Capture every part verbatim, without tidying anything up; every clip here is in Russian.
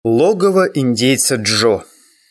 Логово индейца Джо.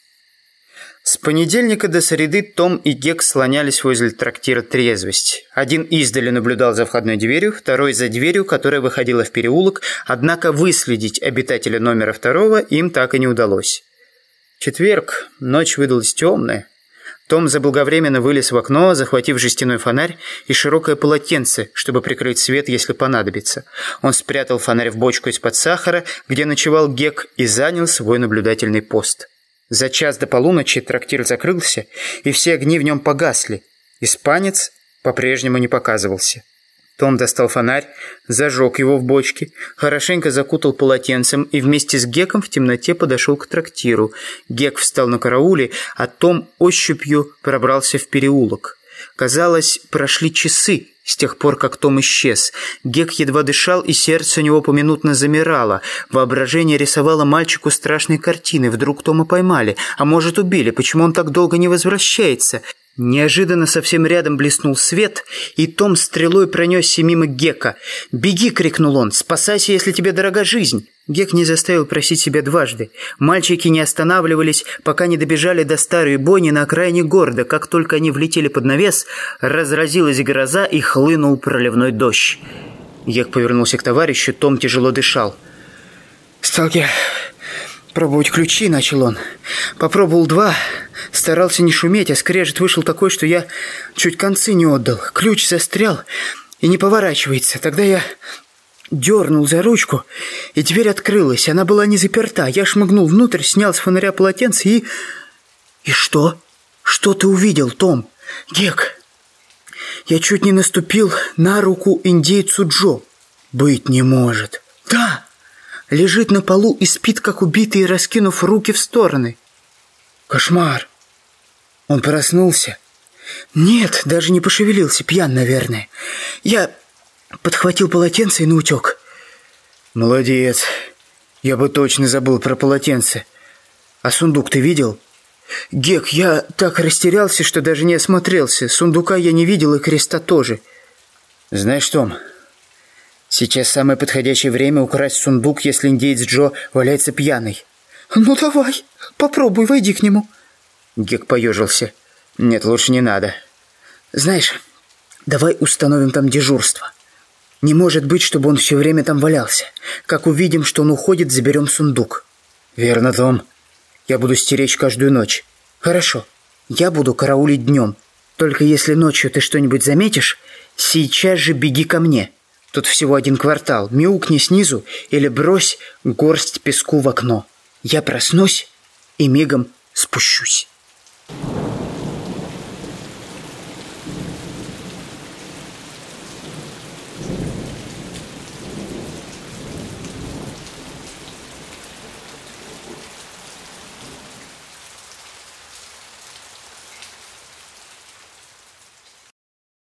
С понедельника до среды Том и Гек слонялись возле трактира «Трезвость». Один издали наблюдал за входной дверью, второй за дверью, которая выходила в переулок, однако выследить обитателя номера второго им так и не удалось. Четверг, ночь выдалась темная. Том заблаговременно вылез в окно, захватив жестяной фонарь и широкое полотенце, чтобы прикрыть свет, если понадобится. Он спрятал фонарь в бочку из-под сахара, где ночевал Гек, и занял свой наблюдательный пост. За час до полуночи трактир закрылся, и все огни в нем погасли. Испанец по-прежнему не показывался. Том достал фонарь, зажег его в бочке, хорошенько закутал полотенцем и вместе с Геком в темноте подошел к трактиру. Гек встал на карауле, а Том ощупью пробрался в переулок. Казалось, прошли часы с тех пор, как Том исчез. Гек едва дышал, и сердце у него поминутно замирало. Воображение рисовало мальчику страшные картины. Вдруг Тома поймали, а может убили. Почему он так долго не возвращается? Неожиданно совсем рядом блеснул свет, и Том стрелой пронесся мимо Гека. «Беги!» — крикнул он. «Спасайся, если тебе дорога жизнь!» Гек не заставил просить себя дважды. Мальчики не останавливались, пока не добежали до старой бойни на окраине города. Как только они влетели под навес, разразилась гроза и хлынул проливной дождь. Гек повернулся к товарищу, Том тяжело дышал. «Стал я пробовать ключи», — начал он. «Попробовал два, старался не шуметь, а скрежет вышел такой, что я чуть концы не отдал. Ключ застрял и не поворачивается. Тогда я дернул за ручку, и дверь открылась. Она была не заперта. Я шмыгнул внутрь, снял с фонаря полотенце и... И что? Что ты увидел, Том? Гек, я чуть не наступил на руку индейцу Джо». «Быть не может». «Да». Лежит на полу и спит, как убитый, раскинув руки в стороны. Кошмар. Он проснулся? Нет, даже не пошевелился, пьян, наверное. Я подхватил полотенце и наутек. Молодец. Я бы точно забыл про полотенце. А сундук ты видел? Гек, я так растерялся, что даже не осмотрелся. Сундука я не видел, и креста тоже. Знаешь, Том, сейчас самое подходящее время украсть сундук, если индеец Джо валяется пьяный. «Ну давай, попробуй, войди к нему». Гек поежился. «Нет, лучше не надо. Знаешь, давай установим там дежурство. Не может быть, чтобы он все время там валялся. Как увидим, что он уходит, заберем сундук». «Верно, Том. Я буду стеречь каждую ночь». «Хорошо. Я буду караулить днем. Только если ночью ты что-нибудь заметишь, сейчас же беги ко мне. Тут всего один квартал. Мяукни снизу или брось горсть песку в окно. Я проснусь и мигом спущусь».